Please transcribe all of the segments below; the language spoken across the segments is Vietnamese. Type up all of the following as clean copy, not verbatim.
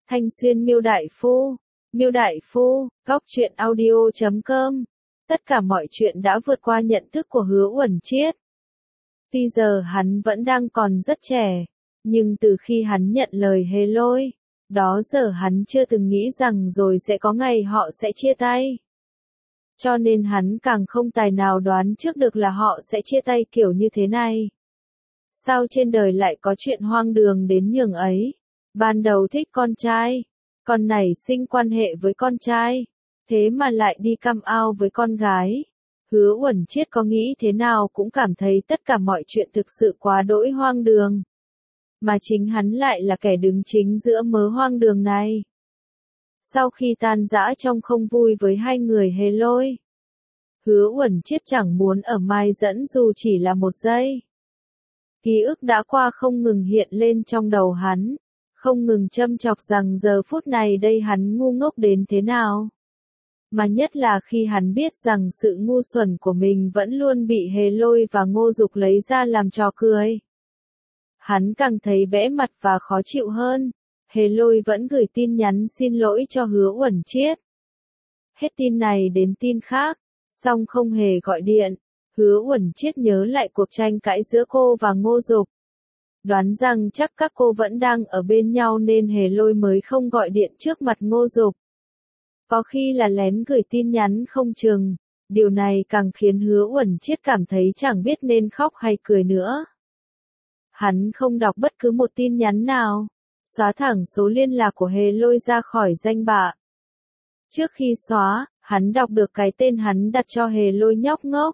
Thanh Xuyên Miêu Đại Phu, Góc Truyện Audio.com. Tất cả mọi chuyện đã vượt qua nhận thức của Hứa Uẩn Chiết. Tuy giờ hắn vẫn đang còn rất trẻ, nhưng từ khi hắn nhận lời Hề Lôi, đó giờ hắn chưa từng nghĩ rằng rồi sẽ có ngày họ sẽ chia tay. Cho nên hắn càng không tài nào đoán trước được là họ sẽ chia tay kiểu như thế này. Sao trên đời lại có chuyện hoang đường đến nhường ấy? Ban đầu thích con trai, còn nảy sinh quan hệ với con trai, thế mà lại đi come out với con gái. Hứa Uẩn Chiết có nghĩ thế nào cũng cảm thấy tất cả mọi chuyện thực sự quá đỗi hoang đường. Mà chính hắn lại là kẻ đứng chính giữa mớ hoang đường này. Sau khi tan rã trong không vui với hai người Hề Lôi, Hứa Uẩn Chiết chẳng muốn ở Mai Dẫn dù chỉ là một giây. Ký ức đã qua không ngừng hiện lên trong đầu hắn, không ngừng châm chọc rằng giờ phút này đây hắn ngu ngốc đến thế nào. Mà nhất là khi hắn biết rằng sự ngu xuẩn của mình vẫn luôn bị Hề Lôi và Ngô Dục lấy ra làm trò cười. Hắn càng thấy bẽ mặt và khó chịu hơn. Hề Lôi vẫn gửi tin nhắn xin lỗi cho Hứa Uẩn Chiết. Hết tin này đến tin khác, song không hề gọi điện. Hứa Uẩn Chiết nhớ lại cuộc tranh cãi giữa cô và Ngô Dục. Đoán rằng chắc các cô vẫn đang ở bên nhau nên Hề Lôi mới không gọi điện trước mặt Ngô Dục. Có khi là lén gửi tin nhắn không chừng. Điều này càng khiến Hứa Uẩn Chiết cảm thấy chẳng biết nên khóc hay cười nữa. Hắn không đọc bất cứ một tin nhắn nào, xóa thẳng số liên lạc của Hề Lôi ra khỏi danh bạ. Trước khi xóa, hắn đọc được cái tên hắn đặt cho Hề Lôi nhóc ngốc.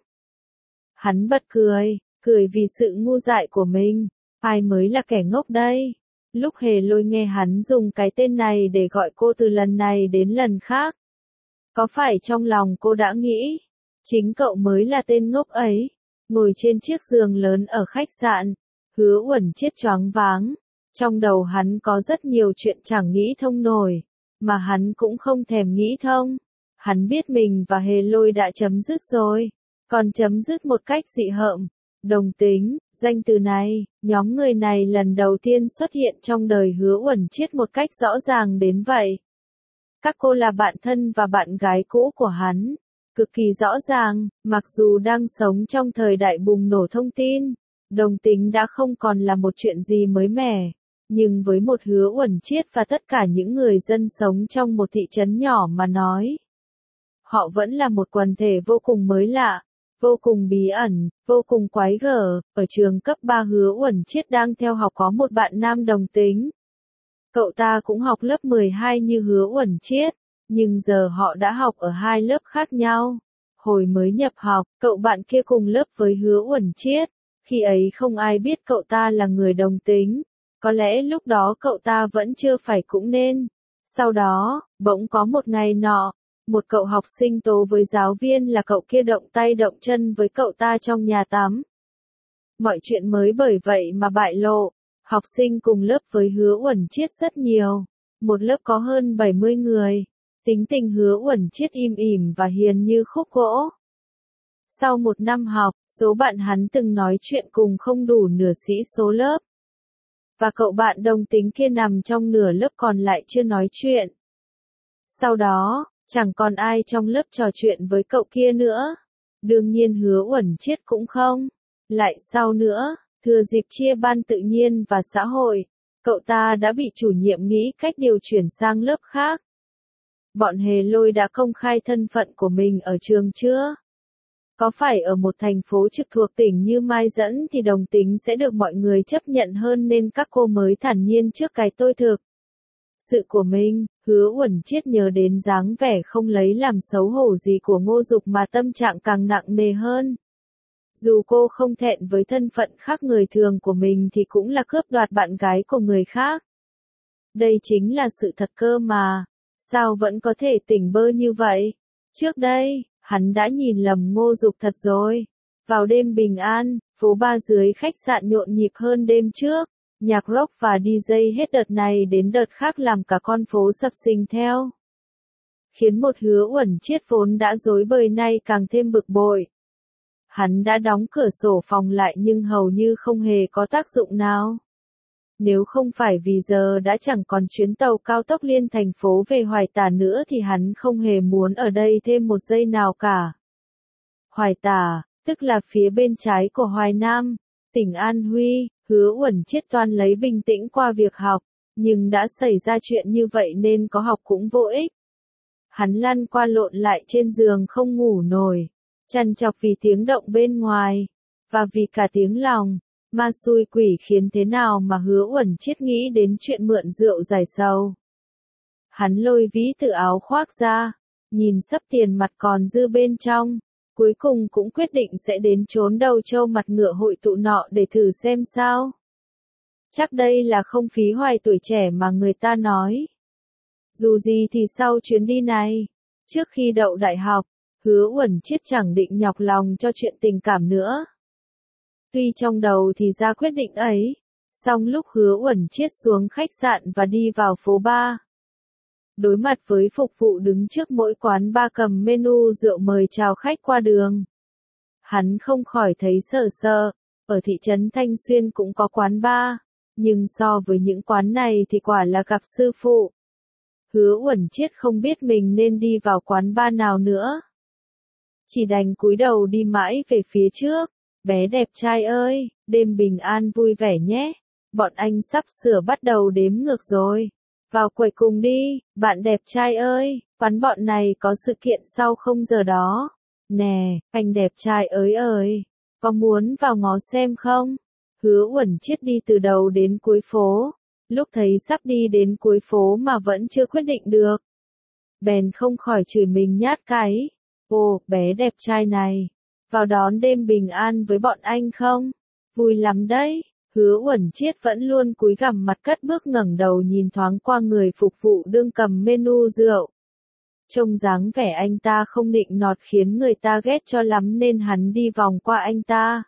Hắn bật cười vì sự ngu dại của mình. Ai mới là kẻ ngốc đây? Lúc Hề Lôi nghe hắn dùng cái tên này để gọi cô từ lần này đến lần khác, có phải trong lòng cô đã nghĩ, chính cậu mới là tên ngốc ấy? Ngồi trên chiếc giường lớn ở khách sạn, Hứa Uẩn Chiết choáng váng. Trong đầu hắn có rất nhiều chuyện chẳng nghĩ thông nổi, mà hắn cũng không thèm nghĩ thông. Hắn biết mình và Hề Lôi đã chấm dứt rồi, còn chấm dứt một cách dị hợm. Đồng tính, danh từ này, nhóm người này lần đầu tiên xuất hiện trong đời Hứa Uẩn Chiết một cách rõ ràng đến vậy. Các cô là bạn thân và bạn gái cũ của hắn, cực kỳ rõ ràng, mặc dù đang sống trong thời đại bùng nổ thông tin, đồng tính đã không còn là một chuyện gì mới mẻ. Nhưng với một Hứa Uẩn Chiết và tất cả những người dân sống trong một thị trấn nhỏ mà nói, họ vẫn là một quần thể vô cùng mới lạ, vô cùng bí ẩn, vô cùng quái gở. Ở trường cấp 3 Hứa Uẩn Chiết đang theo học có một bạn nam đồng tính. Cậu ta cũng học lớp 12 như Hứa Uẩn Chiết, nhưng giờ họ đã học ở hai lớp khác nhau. Hồi mới nhập học, cậu bạn kia cùng lớp với Hứa Uẩn Chiết. Khi ấy không ai biết cậu ta là người đồng tính. Có lẽ lúc đó cậu ta vẫn chưa phải cũng nên. Sau đó, bỗng có một ngày nọ, một cậu học sinh tố với giáo viên là cậu kia động tay động chân với cậu ta trong nhà tắm. Mọi chuyện mới bởi vậy mà bại lộ. Học sinh cùng lớp với Hứa Uẩn Chiết rất nhiều. Một lớp có hơn 70 người. Tính tình Hứa Uẩn Chiết im ỉm và hiền như khúc gỗ. Sau một năm học, số bạn hắn từng nói chuyện cùng không đủ nửa sĩ số lớp. Và cậu bạn đồng tính kia nằm trong nửa lớp còn lại chưa nói chuyện. Sau đó, chẳng còn ai trong lớp trò chuyện với cậu kia nữa. Đương nhiên Hứa Uẩn Chiết cũng không. Lại sau nữa, thừa dịp chia ban tự nhiên và xã hội, cậu ta đã bị chủ nhiệm nghĩ cách điều chuyển sang lớp khác. Bọn Hề Lôi đã công khai thân phận của mình ở trường chưa? Có phải ở một thành phố trực thuộc tỉnh như Mai Dẫn thì đồng tính sẽ được mọi người chấp nhận hơn nên các cô mới thản nhiên trước cái tôi thực sự của mình? Hứa Uẩn Chiết nhớ đến dáng vẻ không lấy làm xấu hổ gì của Ngô Dục mà tâm trạng càng nặng nề hơn. Dù cô không thẹn với thân phận khác người thường của mình thì cũng là cướp đoạt bạn gái của người khác. Đây chính là sự thật cơ mà. Sao vẫn có thể tỉnh bơ như vậy? Trước đây, hắn đã nhìn lầm Ngô Dục thật rồi. Vào đêm bình an, phố Ba dưới khách sạn nhộn nhịp hơn đêm trước. Nhạc rock và DJ hết đợt này đến đợt khác làm cả con phố sập sình theo. Khiến một Hứa Uẩn Chiết vốn đã rối bời nay càng thêm bực bội. Hắn đã đóng cửa sổ phòng lại nhưng hầu như không hề có tác dụng nào. Nếu không phải vì giờ đã chẳng còn chuyến tàu cao tốc liên thành phố về Hoài Tả nữa thì hắn không hề muốn ở đây thêm một giây nào cả. Hoài Tả, tức là phía bên trái của Hoài Nam, tỉnh An Huy, Hứa Uẩn Chiết toan lấy bình tĩnh qua việc học, nhưng đã xảy ra chuyện như vậy nên có học cũng vô ích. Hắn lăn qua lộn lại trên giường không ngủ nổi, trằn trọc vì tiếng động bên ngoài, và vì cả tiếng lòng. Ma xui quỷ khiến thế nào mà Hứa Uẩn Chiết nghĩ đến chuyện mượn rượu giải sầu. Hắn lôi ví từ áo khoác ra, nhìn sấp tiền mặt còn dư bên trong, cuối cùng cũng quyết định sẽ đến chốn đầu trâu mặt ngựa hội tụ nọ để thử xem sao. Chắc đây là không phí hoài tuổi trẻ mà người ta nói. Dù gì thì sau chuyến đi này, trước khi đậu đại học, Hứa Uẩn Chiết chẳng định nhọc lòng cho chuyện tình cảm nữa. Tuy trong đầu thì ra quyết định ấy, song lúc Hứa Uẩn Chiết xuống khách sạn và đi vào phố bar, đối mặt với phục vụ đứng trước mỗi quán bar cầm menu rượu mời chào khách qua đường, hắn không khỏi thấy sờ sờ. Ở thị trấn Thanh Xuyên cũng có quán bar, nhưng so với những quán này thì quả là gặp sư phụ. Hứa Uẩn Chiết không biết mình nên đi vào quán bar nào nữa, chỉ đành cúi đầu đi mãi về phía trước. Bé đẹp trai ơi, đêm bình an vui vẻ nhé. Bọn anh sắp sửa bắt đầu đếm ngược rồi. Vào quầy cùng đi, bạn đẹp trai ơi, quán bọn này có sự kiện sau 0 giờ đó. Nè, anh đẹp trai ơi, có muốn vào ngó xem không? Hứa Uẩn Chiết đi từ đầu đến cuối phố. Lúc thấy sắp đi đến cuối phố mà vẫn chưa quyết định được, bèn không khỏi chửi mình nhát cái. Ồ, bé đẹp trai này, vào đón đêm bình an với bọn anh không? Vui lắm đấy. Hứa Uẩn Chiết vẫn luôn cúi gằm mặt cất bước ngẩng đầu nhìn thoáng qua người phục vụ đương cầm menu rượu. Trông dáng vẻ anh ta không nịnh nọt khiến người ta ghét cho lắm nên hắn đi vòng qua anh ta.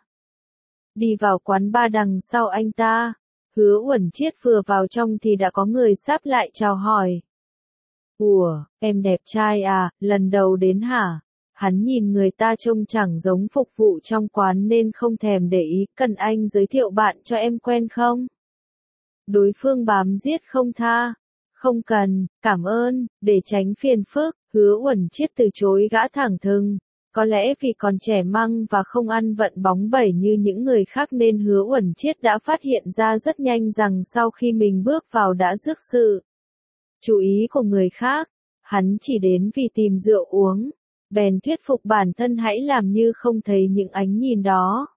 Đi vào quán bar đằng sau anh ta. Hứa Uẩn Chiết vừa vào trong thì đã có người sáp lại chào hỏi. Ủa, em đẹp trai à, lần đầu đến hả? Hắn nhìn người ta trông chẳng giống phục vụ trong quán nên không thèm để ý, cần anh giới thiệu bạn cho em quen không? Đối phương bám giết không tha. Không cần, cảm ơn, để tránh phiền phức, Hứa Uẩn Chiết từ chối gã thẳng thừng. Có lẽ vì còn trẻ măng và không ăn vận bóng bẩy như những người khác nên Hứa Uẩn Chiết đã phát hiện ra rất nhanh rằng sau khi mình bước vào đã rước sự chú ý của người khác. Hắn chỉ đến vì tìm rượu uống, bèn thuyết phục bản thân hãy làm như không thấy những ánh nhìn đó.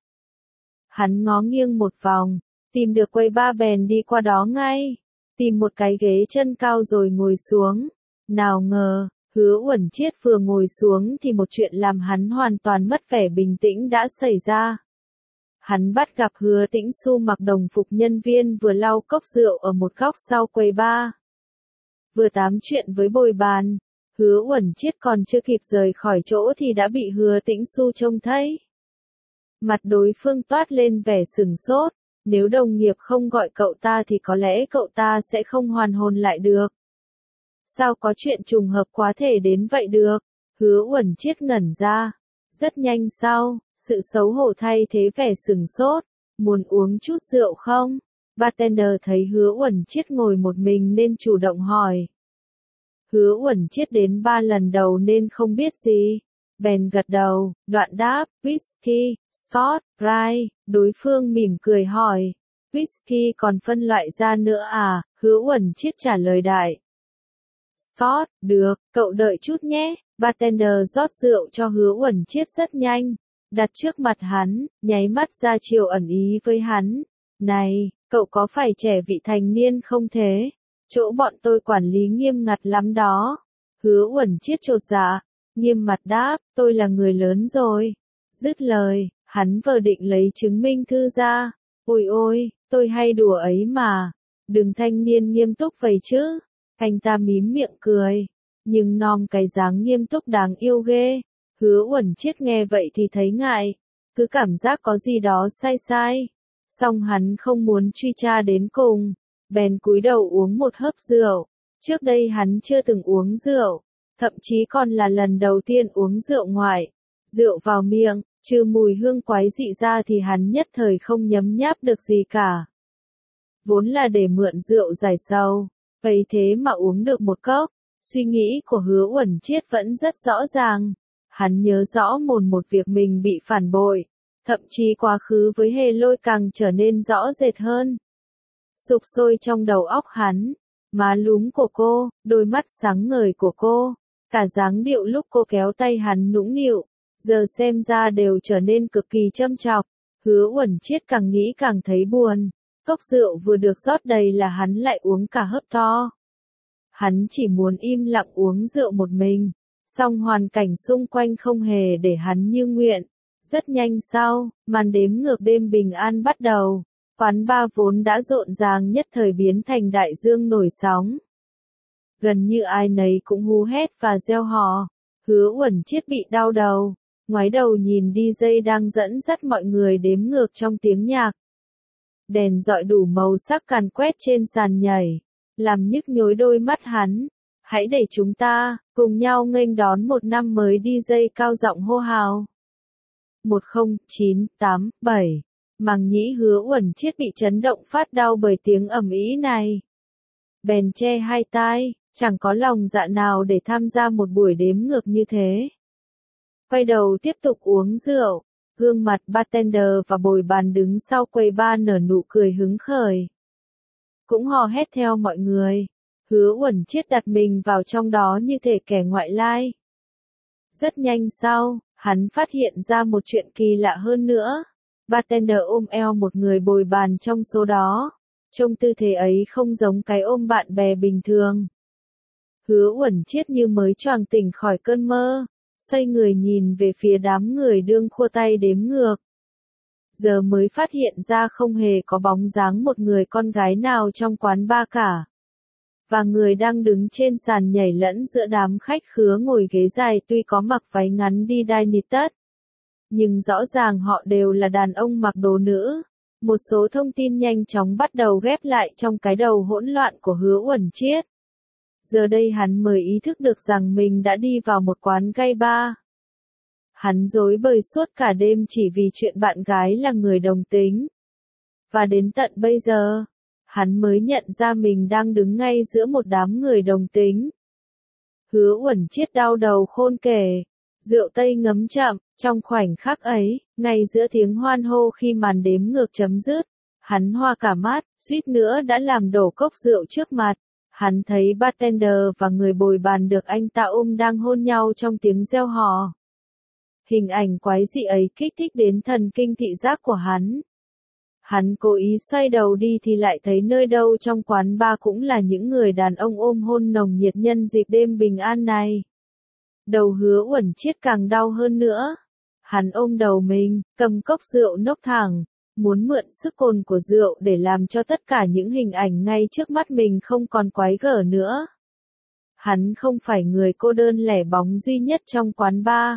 Hắn ngó nghiêng một vòng, tìm được quầy bar bèn đi qua đó ngay, tìm một cái ghế chân cao rồi ngồi xuống. Nào ngờ, Hứa Uẩn Chiết vừa ngồi xuống thì một chuyện làm hắn hoàn toàn mất vẻ bình tĩnh đã xảy ra. Hắn bắt gặp Hứa Tĩnh Xu mặc đồng phục nhân viên vừa lau cốc rượu ở một góc sau quầy bar, vừa tám chuyện với bồi bàn. Hứa Uẩn Chiết còn chưa kịp rời khỏi chỗ thì đã bị Hứa Tĩnh Xu trông thấy. Mặt đối phương toát lên vẻ sửng sốt, nếu đồng nghiệp không gọi cậu ta thì có lẽ cậu ta sẽ không hoàn hồn lại được. Sao có chuyện trùng hợp quá thể đến vậy được? Hứa Uẩn Chiết ngẩn ra. Rất nhanh sau, sự xấu hổ thay thế vẻ sửng sốt. Muốn uống chút rượu không? Bartender thấy Hứa Uẩn Chiết ngồi một mình nên chủ động hỏi. Hứa Uẩn Chiết đến 3 lần đầu nên không biết gì. Bèn gật đầu, đoạn đáp, whisky, scotch, rye. Đối phương mỉm cười hỏi. Whisky còn phân loại ra nữa à? Hứa Uẩn Chiết trả lời đại. Scott, được, cậu đợi chút nhé. Bartender rót rượu cho Hứa Uẩn Chiết rất nhanh, đặt trước mặt hắn, nháy mắt ra chiều ẩn ý với hắn. Này, cậu có phải trẻ vị thành niên không thế? Chỗ bọn tôi quản lý nghiêm ngặt lắm đó. Hứa Uẩn Chiết chột dạ, nghiêm mặt đáp, tôi là người lớn rồi. Dứt lời, hắn vừa định lấy chứng minh thư ra. Ôi ôi, tôi hay đùa ấy mà. Đừng thanh niên nghiêm túc vậy chứ. Anh ta mím miệng cười, nhưng nom cái dáng nghiêm túc đáng yêu ghê. Hứa Uẩn Chiết nghe vậy thì thấy ngại, cứ cảm giác có gì đó sai sai. Song hắn không muốn truy tra đến cùng, bèn cúi đầu uống một hớp rượu. Trước đây hắn chưa từng uống rượu, thậm chí còn là lần đầu tiên uống rượu ngoại. Rượu vào miệng, trừ mùi hương quái dị ra thì hắn nhất thời không nhấm nháp được gì cả. vốn là để mượn rượu giải sầu, ấy thế mà uống được một cốc. Suy nghĩ của Hứa Uẩn Chiết vẫn rất rõ ràng. Hắn nhớ rõ một việc mình bị phản bội, thậm chí quá khứ với Hề Lôi càng trở nên rõ rệt hơn. Sục sôi trong đầu óc hắn, má lúm của cô, đôi mắt sáng ngời của cô, cả dáng điệu lúc cô kéo tay hắn nũng nịu, giờ xem ra đều trở nên cực kỳ châm chọc. Hứa Uẩn Chiết càng nghĩ càng thấy buồn, cốc rượu vừa được rót đầy là hắn lại uống cả hớp to. Hắn chỉ muốn im lặng uống rượu một mình, song hoàn cảnh xung quanh không hề để hắn như nguyện. Rất nhanh sau, màn đếm ngược đêm bình an bắt đầu, quán bar vốn đã rộn ràng nhất thời biến thành đại dương nổi sóng. Gần như ai nấy cũng hú hét và reo hò. Hứa Uẩn Chiết bị đau đầu, ngoái đầu nhìn DJ đang dẫn dắt mọi người đếm ngược trong tiếng nhạc. Đèn dọi đủ màu sắc càn quét trên sàn nhảy, làm nhức nhối đôi mắt hắn. Hãy để chúng ta cùng nhau nghênh đón một năm mới, DJ cao giọng hô hào. 10987. Màng nhĩ Hứa Uẩn Chiết bị chấn động phát đau bởi tiếng ầm ĩ này. Bèn che hai tai, chẳng có lòng dạ nào để tham gia một buổi đếm ngược như thế. Quay đầu tiếp tục uống rượu, gương mặt bartender và bồi bàn đứng sau quầy bar nở nụ cười hứng khởi. Cũng hò hét theo mọi người. Hứa Uẩn Chiết đặt mình vào trong đó như thể kẻ ngoại lai. Rất nhanh sau, hắn phát hiện ra một chuyện kỳ lạ hơn nữa. Bartender ôm eo một người bồi bàn trong số đó. Trông tư thế ấy không giống cái ôm bạn bè bình thường. Hứa Uẩn Chiết như mới choàng tỉnh khỏi cơn mơ, xoay người nhìn về phía đám người đương khua tay đếm ngược. Giờ mới phát hiện ra không hề có bóng dáng một người con gái nào trong quán bar cả. Và người đang đứng trên sàn nhảy lẫn giữa đám khách khứa ngồi ghế dài tuy có mặc váy ngắn đi đai nịt tất. Nhưng rõ ràng họ đều là đàn ông mặc đồ nữ. Một số thông tin nhanh chóng bắt đầu ghép lại trong cái đầu hỗn loạn của Hứa Uẩn Chiết. Giờ đây hắn mới ý thức được rằng mình đã đi vào một quán gay bar. Hắn rối bời suốt cả đêm chỉ vì chuyện bạn gái là người đồng tính. Và đến tận bây giờ, hắn mới nhận ra mình đang đứng ngay giữa một đám người đồng tính. Hứa Uẩn Chiết đau đầu khôn kể. Rượu tây ngấm chậm, trong khoảnh khắc ấy, ngay giữa tiếng hoan hô khi màn đếm ngược chấm dứt, hắn hoa cả mắt, suýt nữa đã làm đổ cốc rượu trước mặt. Hắn thấy bartender và người bồi bàn được anh ta ôm đang hôn nhau trong tiếng reo hò. Hình ảnh quái dị ấy kích thích đến thần kinh thị giác của hắn. Hắn cố ý xoay đầu đi thì lại thấy nơi đâu trong quán bar cũng là những người đàn ông ôm hôn nồng nhiệt nhân dịp đêm bình an này. Đầu Hứa Uẩn Chiết càng đau hơn nữa. Hắn ôm đầu mình, cầm cốc rượu nốc thẳng, muốn mượn sức cồn của rượu để làm cho tất cả những hình ảnh ngay trước mắt mình không còn quái gở nữa. Hắn không phải người cô đơn lẻ bóng duy nhất trong quán bar.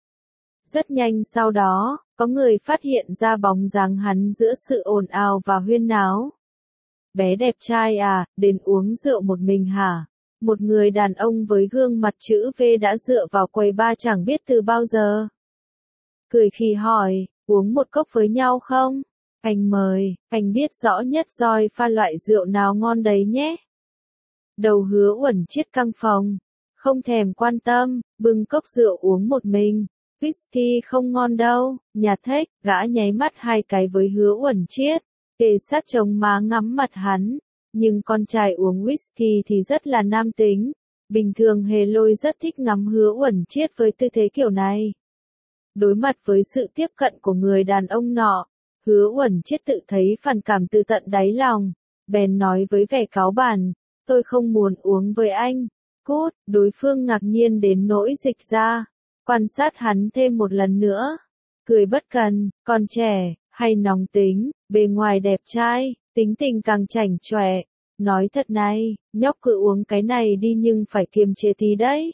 Rất nhanh sau đó, có người phát hiện ra bóng dáng hắn giữa sự ồn ào và huyên náo. Bé đẹp trai à, đến uống rượu một mình hả? Một người đàn ông với gương mặt chữ V đã dựa vào quầy bar chẳng biết từ bao giờ. Cười khi hỏi, uống một cốc với nhau không? Anh mời, anh biết rõ nhất roi pha loại rượu nào ngon đấy nhé. Đầu Hứa Uẩn Chiết căng phồng, không thèm quan tâm, bưng cốc rượu uống một mình. Whisky không ngon đâu, nhạt thếch, gã nháy mắt hai cái với Hứa Uẩn Chiết, kề sát chống má ngắm mặt hắn. Nhưng con trai uống whisky thì rất là nam tính. Bình thường Hề Lôi rất thích ngắm Hứa Uẩn Chiết với tư thế kiểu này. Đối mặt với sự tiếp cận của người đàn ông nọ, Hứa Uẩn Chiết tự thấy phản cảm từ tận đáy lòng. Bèn nói với vẻ cáu bẳn, tôi không muốn uống với anh. Cút, đối phương ngạc nhiên đến nỗi dịch ra. Quan sát hắn thêm một lần nữa. Cười bất cần, còn trẻ, hay nóng tính, bề ngoài đẹp trai, tính tình càng chảnh chọe. Nói thật này, nhóc cứ uống cái này đi nhưng phải kiềm chế tí đấy.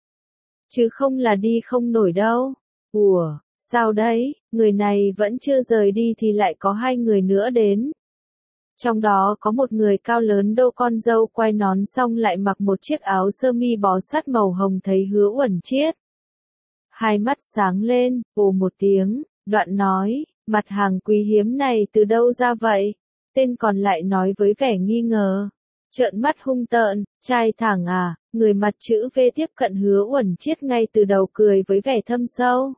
Chứ không là đi không nổi đâu. Ủa, sao đấy, người này vẫn chưa rời đi thì lại có hai người nữa đến. Trong đó có một người cao lớn đô con dâu quay nón xong lại mặc một chiếc áo sơ mi bó sát màu hồng thấy Hứa Uẩn Chiết. Hai mắt sáng lên, ồ một tiếng, đoạn nói, mặt hàng quý hiếm này từ đâu ra vậy? Tên còn lại nói với vẻ nghi ngờ. Trợn mắt hung tợn, trai thẳng à, người mặt chữ V tiếp cận Hứa Uẩn Chiết ngay từ đầu cười với vẻ thâm sâu.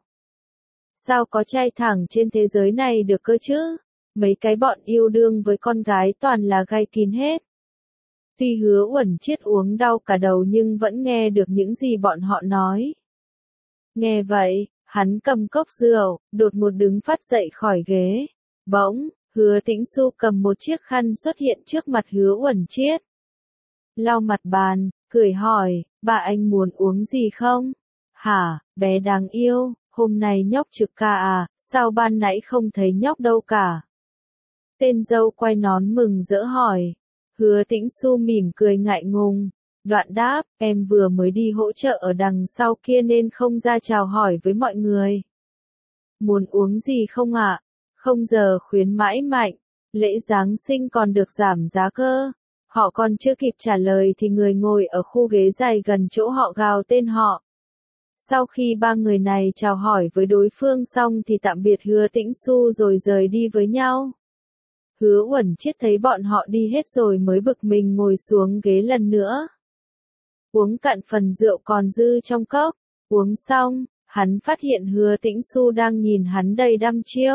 Sao có trai thẳng trên thế giới này được cơ chứ? Mấy cái bọn yêu đương với con gái toàn là gai kín hết. Tuy Hứa Uẩn Chiết uống đau cả đầu nhưng vẫn nghe được những gì bọn họ nói. Nghe vậy, hắn cầm cốc rượu, đột ngột đứng phát dậy khỏi ghế. Bỗng, Hứa Tĩnh Xu cầm một chiếc khăn xuất hiện trước mặt Hứa Uẩn Chiết. Lau mặt bàn, cười hỏi, bà anh muốn uống gì không? Hả, bé đáng yêu, hôm nay nhóc trực ca à, sao ban nãy không thấy nhóc đâu cả? Tên dâu quay nón mừng rỡ hỏi. Hứa Tĩnh Xu mỉm cười ngại ngùng. Đoạn đáp, em vừa mới đi hỗ trợ ở đằng sau kia nên không ra chào hỏi với mọi người. Muốn uống gì không ạ? Không giờ khuyến mãi mạnh, lễ Giáng sinh còn được giảm giá cơ. Họ còn chưa kịp trả lời thì người ngồi ở khu ghế dài gần chỗ họ gào tên họ. Sau khi ba người này chào hỏi với đối phương xong thì tạm biệt Hứa Tĩnh Xu rồi rời đi với nhau. Hứa Uẩn Chiết thấy bọn họ đi hết rồi mới bực mình ngồi xuống ghế lần nữa. Uống cạn phần rượu còn dư trong cốc, uống xong, hắn phát hiện Hứa Tĩnh Xu đang nhìn hắn đầy đăm chiêu.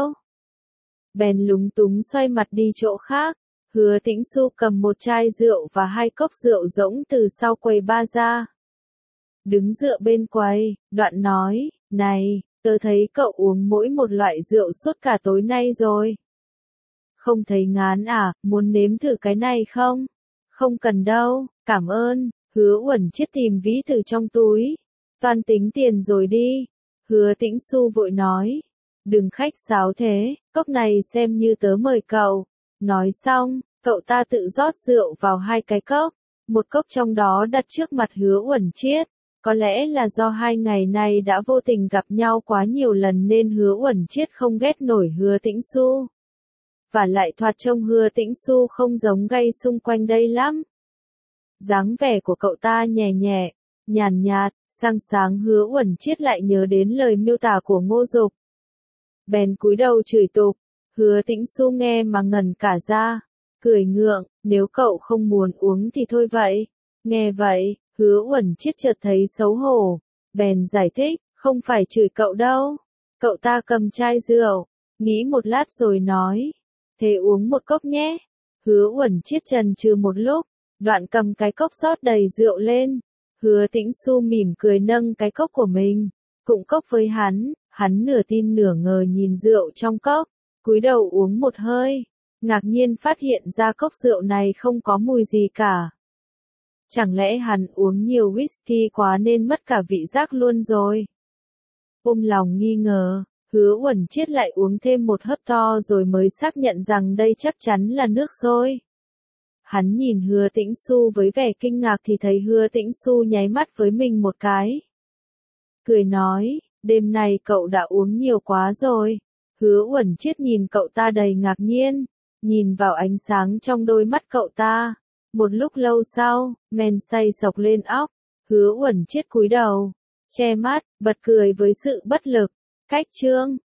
Bèn lúng túng xoay mặt đi chỗ khác, Hứa Tĩnh Xu cầm một chai rượu và 2 cốc rượu rỗng từ sau quầy bar ra. Đứng dựa bên quầy, đoạn nói, này, tớ thấy cậu uống mỗi một loại rượu suốt cả tối nay rồi. Không thấy ngán à, muốn nếm thử cái này không? Không cần đâu, cảm ơn. Hứa Uẩn Chiết tìm ví từ trong túi. Toan tính tiền rồi đi. Hứa Tĩnh Xu vội nói. Đừng khách sáo thế, cốc này xem như tớ mời cậu. Nói xong, cậu ta tự rót rượu vào 2 cái cốc. Một cốc trong đó đặt trước mặt Hứa Uẩn Chiết. Có lẽ là do 2 ngày này đã vô tình gặp nhau quá nhiều lần nên Hứa Uẩn Chiết không ghét nổi Hứa Tĩnh Xu. Và lại thoạt trông Hứa Tĩnh Xu không giống gay xung quanh đây lắm. Dáng vẻ của cậu ta nhẹ nhẹ, nhàn nhạt, sang sáng Hứa Uẩn Chiết lại nhớ đến lời miêu tả của Ngô Dục. Bèn cúi đầu chửi tục, Hứa Tĩnh Xu nghe mà ngẩn cả ra, cười ngượng, nếu cậu không muốn uống thì thôi vậy. Nghe vậy, Hứa Uẩn Chiết chợt thấy xấu hổ, bèn giải thích, không phải chửi cậu đâu. Cậu ta cầm chai rượu, nghĩ một lát rồi nói, thế uống một cốc nhé. Hứa Uẩn Chiết chần chừ một lúc, đoạn cầm cái cốc rót đầy rượu lên. Hứa Tĩnh Xu mỉm cười nâng cái cốc của mình, cụng cốc với hắn nửa tin nửa ngờ nhìn rượu trong cốc, cúi đầu uống một hơi, ngạc nhiên phát hiện ra cốc rượu này không có mùi gì cả. Chẳng lẽ hắn uống nhiều whisky quá nên mất cả vị giác luôn rồi? Ôm lòng nghi ngờ, Hứa Uẩn Chiết lại uống thêm một hớp to rồi mới xác nhận rằng đây chắc chắn là nước sôi. Hắn nhìn Hứa Tĩnh Xu với vẻ kinh ngạc thì thấy Hứa Tĩnh Xu nháy mắt với mình một cái. Cười nói, đêm nay cậu đã uống nhiều quá rồi. Hứa Uẩn Chiết nhìn cậu ta đầy ngạc nhiên, nhìn vào ánh sáng trong đôi mắt cậu ta. Một lúc lâu sau, men say sộc lên óc, Hứa Uẩn Chiết cúi đầu, che mắt, bật cười với sự bất lực. Cách chương